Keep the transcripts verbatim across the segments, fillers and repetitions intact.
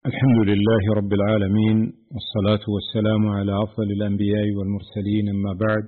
الحمد لله رب العالمين، والصلاة والسلام على أفضل الأنبياء والمرسلين، أما بعد،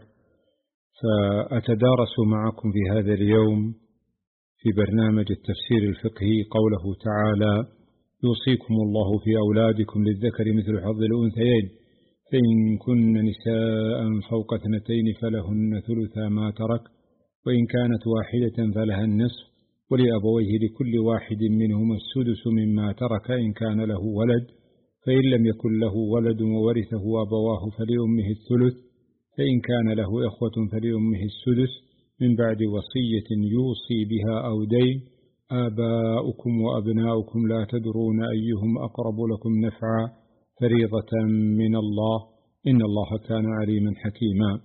فأتدارس معكم في هذا اليوم في برنامج التفسير الفقهي قوله تعالى: يوصيكم الله في أولادكم للذكر مثل حظ الأنثيين، فإن كن نساء فوق اثنتين فلهن ثلثا ما ترك، وإن كانت واحدة فلها النصف، ولأبويه لكل واحد منهما السدس مما ترك إن كان له ولد، فإن لم يكن له ولد وورثه أبواه فلأمه الثلث، فإن كان له إخوة فلأمه السدس من بعد وصية يوصي بها أو دين. آباؤكم وأبناؤكم لا تدرون أيهم أقرب لكم نفعا، فريضة من الله، إن الله كان عليما حكيما.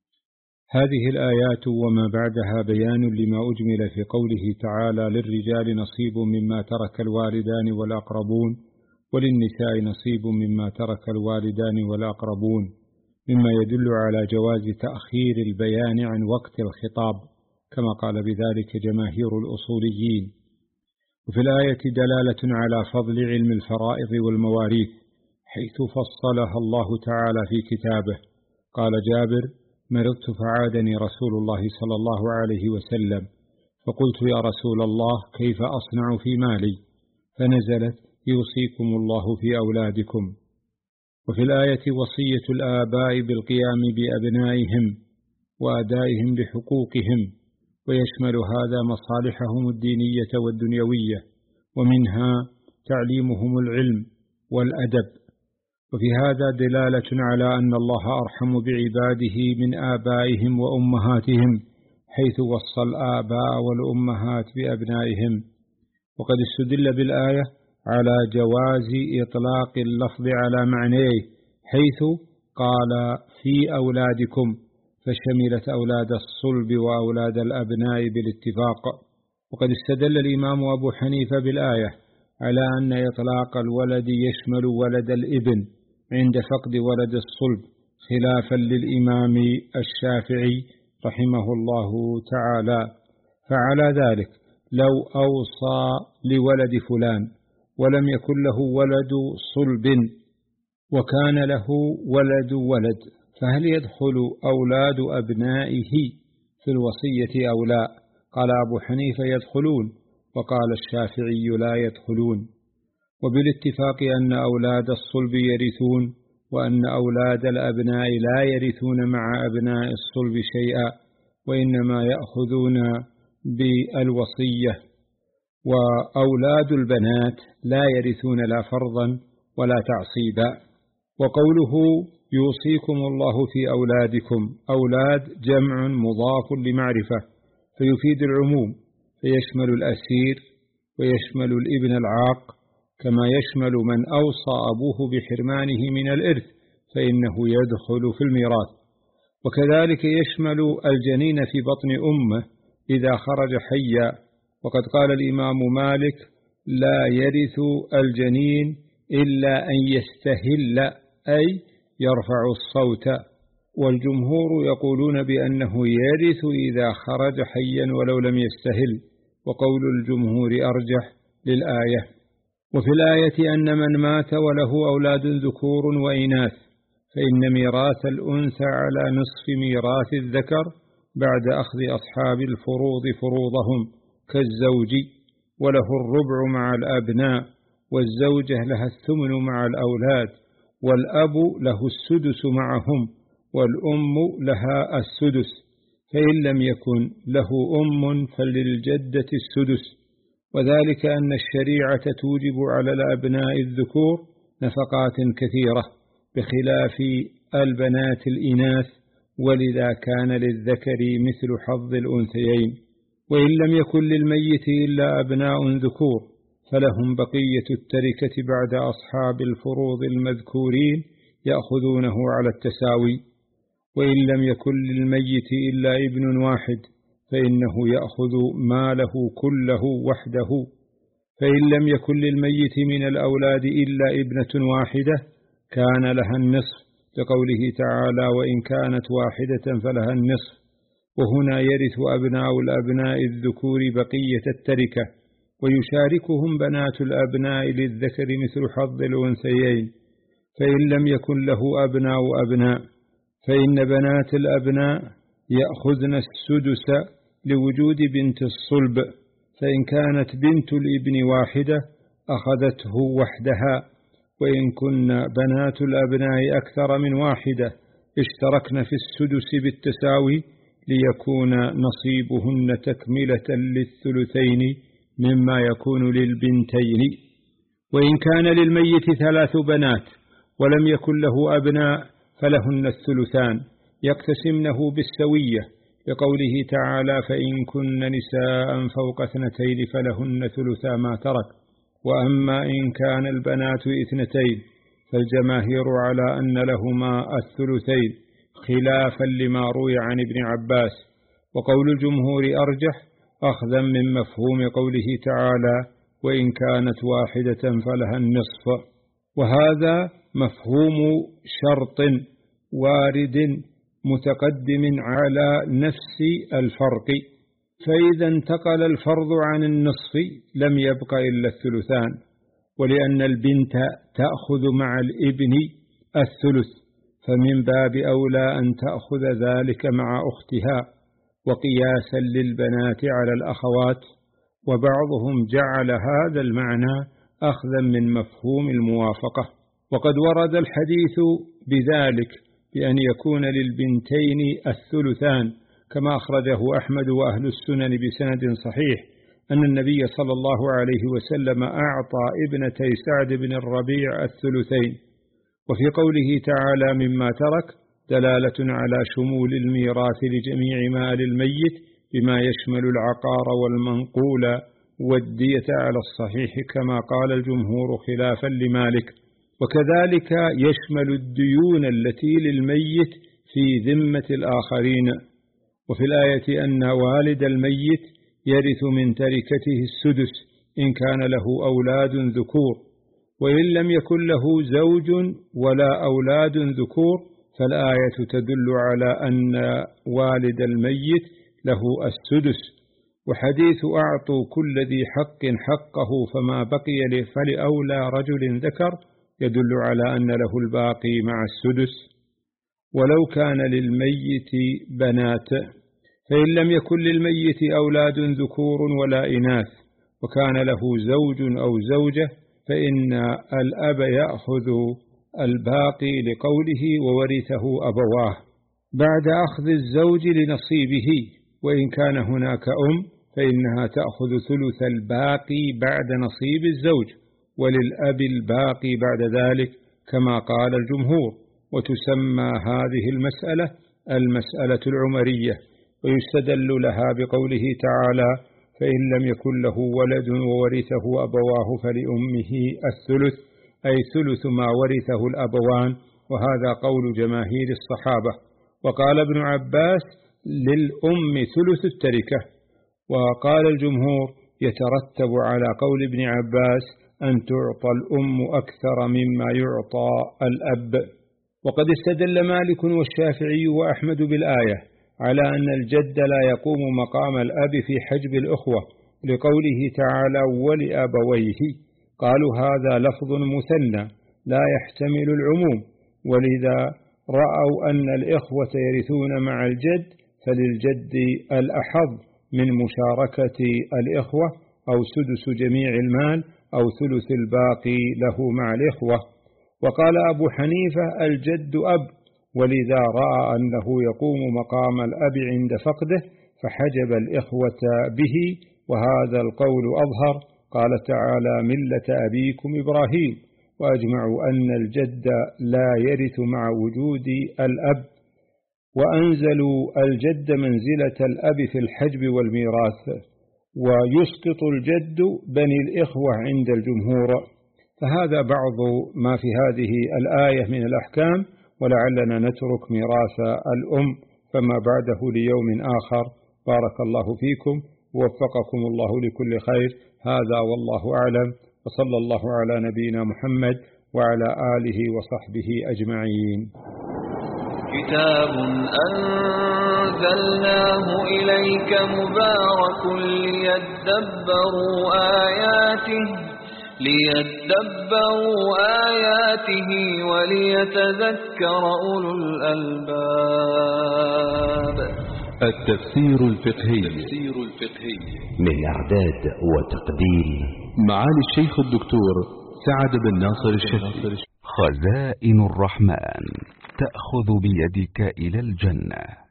هذه الآيات وما بعدها بيان لما أجمل في قوله تعالى: للرجال نصيب مما ترك الوالدان والأقربون، وللنساء نصيب مما ترك الوالدان والأقربون، مما يدل على جواز تأخير البيان عن وقت الخطاب، كما قال بذلك جماهير الأصوليين. وفي الآية دلالة على فضل علم الفرائض والمواريث، حيث فصلها الله تعالى في كتابه. قال جابر: مرضت فعادني رسول الله صلى الله عليه وسلم، فقلت: يا رسول الله، كيف أصنع في مالي؟ فنزلت: يوصيكم الله في أولادكم. وفي الآية وصية الآباء بالقيام بأبنائهم وأدائهم بحقوقهم، ويشمل هذا مصالحهم الدينية والدنيوية، ومنها تعليمهم العلم والأدب. وفي هذا دلالة على أن الله أرحم بعباده من آبائهم وأمهاتهم، حيث وصى الآباء والأمهات بأبنائهم. وقد استدل بالآية على جواز إطلاق اللفظ على معنيه، حيث قال: في أولادكم، فشملت أولاد الصلب وأولاد الأبناء بالاتفاق. وقد استدل الإمام أبو حنيفة بالآية على أن إطلاق الولد يشمل ولد الابن عند فقد ولد الصلب، خلافا للإمام الشافعي رحمه الله تعالى. فعلى ذلك لو أوصى لولد فلان ولم يكن له ولد صلب وكان له ولد ولد، فهل يدخل أولاد أبنائه في الوصية أو لا؟ قال أبو حنيفة: يدخلون، وقال الشافعي: لا يدخلون. وبالاتفاق أن أولاد الصلب يرثون، وأن أولاد الأبناء لا يرثون مع أبناء الصلب شيئا، وإنما يأخذون بالوصية. وأولاد البنات لا يرثون لا فرضا ولا تعصيبا. وقوله: يوصيكم الله في أولادكم، أولاد جمع مضاف لمعرفة، فيفيد العموم، فيشمل الأسير ويشمل الابن العاق، كما يشمل من أوصى أبوه بحرمانه من الإرث، فإنه يدخل في الميراث. وكذلك يشمل الجنين في بطن أمه إذا خرج حيا. وقد قال الإمام مالك: لا يرث الجنين إلا أن يستهل، أي يرفع الصوت. والجمهور يقولون بأنه يرث إذا خرج حيا ولو لم يستهل، وقول الجمهور أرجح للآية. وفي الآية أن من مات وله أولاد ذكور وإناث، فإن ميراث الأنثى على نصف ميراث الذكر بعد أخذ أصحاب الفروض فروضهم كالزوج، وله الربع مع الأبناء، والزوجة لها الثمن مع الأولاد، والأب له السدس معهم، والأم لها السدس، فإن لم يكن له أم فللجدة السدس. وذلك أن الشريعة توجب على الأبناء الذكور نفقات كثيرة بخلاف البنات الإناث، ولذا كان للذكر مثل حظ الأنثيين. وإن لم يكن للميت إلا أبناء ذكور، فلهم بقية التركة بعد أصحاب الفروض المذكورين يأخذونه على التساوي. وإن لم يكن للميت إلا ابن واحد، فإنه يأخذ ماله كله وحده. فإن لم يكن للميت من الأولاد إلا ابنة واحدة كان لها النصف، لقوله تعالى: وإن كانت واحدة فلها النصف. وهنا يرث أبناء الأبناء الذكور بقية التركة، ويشاركهم بنات الأبناء للذكر مثل حظ الأنثيين، فإن لم يكن له أبناء أبناء فإن بنات الأبناء يأخذن السدس لوجود بنت الصلب، فإن كانت بنت الابن واحدة أخذته وحدها، وإن كن بنات الأبناء أكثر من واحدة اشتركن في السدس بالتساوي ليكون نصيبهن تكملة للثلثين مما يكون للبنتين. وإن كان للميت ثلاث بنات ولم يكن له أبناء فلهن الثلثان يقتسمنه بالسوية، لقوله تعالى: فإن كن نساء فوق اثنتين فلهن ثلثا ما ترك. وأما إن كان البنات اثنتين فالجماهير على أن لهما الثلثين خلافا لما روي عن ابن عباس، وقول الجمهور أرجح أخذا من مفهوم قوله تعالى: وإن كانت واحدة فلها النصف. وهذا مفهوم شرط وارد متقدم على نفس الفرق، فإذا انتقل الفرض عن النصف لم يبق إلا الثلثان، ولأن البنت تأخذ مع الابن الثلث فمن باب أولى أن تأخذ ذلك مع أختها، وقياسا للبنات على الأخوات. وبعضهم جعل هذا المعنى أخذا من مفهوم الموافقة، وقد ورد الحديث بذلك بأن يكون للبنتين الثلثان، كما أخرجه أحمد وأهل السنن بسند صحيح أن النبي صلى الله عليه وسلم أعطى ابنتي سعد بن الربيع الثلثين. وفي قوله تعالى: مما ترك دلالة على شمول الميراث لجميع مال الميت بما يشمل العقار والمنقول والدية على الصحيح كما قال الجمهور خلافا لمالك، وكذلك يشمل الديون التي للميت في ذمة الآخرين. وفي الآية أن والد الميت يرث من تركته السدس إن كان له أولاد ذكور، وإن لم يكن له زوج ولا أولاد ذكور فالآية تدل على أن والد الميت له السدس. وحديث أعطوا كل ذي حق حقه فما بقي فلأولى رجل ذكر يدل على أن له الباقي مع السدس. ولو كان للميت بنات فإن لم يكن للميت أولاد ذكور ولا إناث وكان له زوج أو زوجة فإن الأب يأخذ الباقي لقوله: وورثه أبواه، بعد أخذ الزوج لنصيبه. وإن كان هناك أم فإنها تأخذ ثلث الباقي بعد نصيب الزوج، وللأب الباقي بعد ذلك كما قال الجمهور. وتسمى هذه المسألة المسألة العمرية، ويستدل لها بقوله تعالى: فإن لم يكن له ولد وورثه أبواه فلأمه الثلث، أي ثلث ما ورثه الأبوان، وهذا قول جماهير الصحابة. وقال ابن عباس: للأم ثلث التركة. وقال الجمهور: يترتب على قول ابن عباس أن تعطى الأم أكثر مما يعطى الأب. وقد استدل مالك والشافعي وأحمد بالآية على أن الجد لا يقوم مقام الأب في حجب الأخوة، لقوله تعالى: ولأبويه. قالوا هذا لفظ مثنى لا يحتمل العموم، ولذا رأوا أن الإخوة يرثون مع الجد، فللجد الأحظ من مشاركة الإخوة، أو سدس جميع المال، أو ثلث الباقي له مع الإخوة. وقال أبو حنيفة: الجد أب، ولذا رأى أنه يقوم مقام الأب عند فقده فحجب الإخوة به، وهذا القول أظهر. قال تعالى: ملة أبيكم إبراهيم. وأجمعوا أن الجد لا يرث مع وجود الأب، وأنزلوا الجد منزلة الأب في الحجب والميراث، ويسقط الجد بني الإخوة عند الجمهور. فهذا بعض ما في هذه الآية من الأحكام، ولعلنا نترك ميراث الأم فما بعده ليوم آخر. بارك الله فيكم ووفقكم الله لكل خير. هذا والله أعلم، وصلى الله على نبينا محمد وعلى آله وصحبه أجمعين. كتاب أنزلناه إليك مبارك ليدبروا آياته ليدبروا آياته وليتذكر أولو الألباب. التفسير الفقهي من إعداد وتقديم معالي الشيخ الدكتور سعد بن ناصر الشهري. خزائن الرحمن تأخذ بيدك إلى الجنة.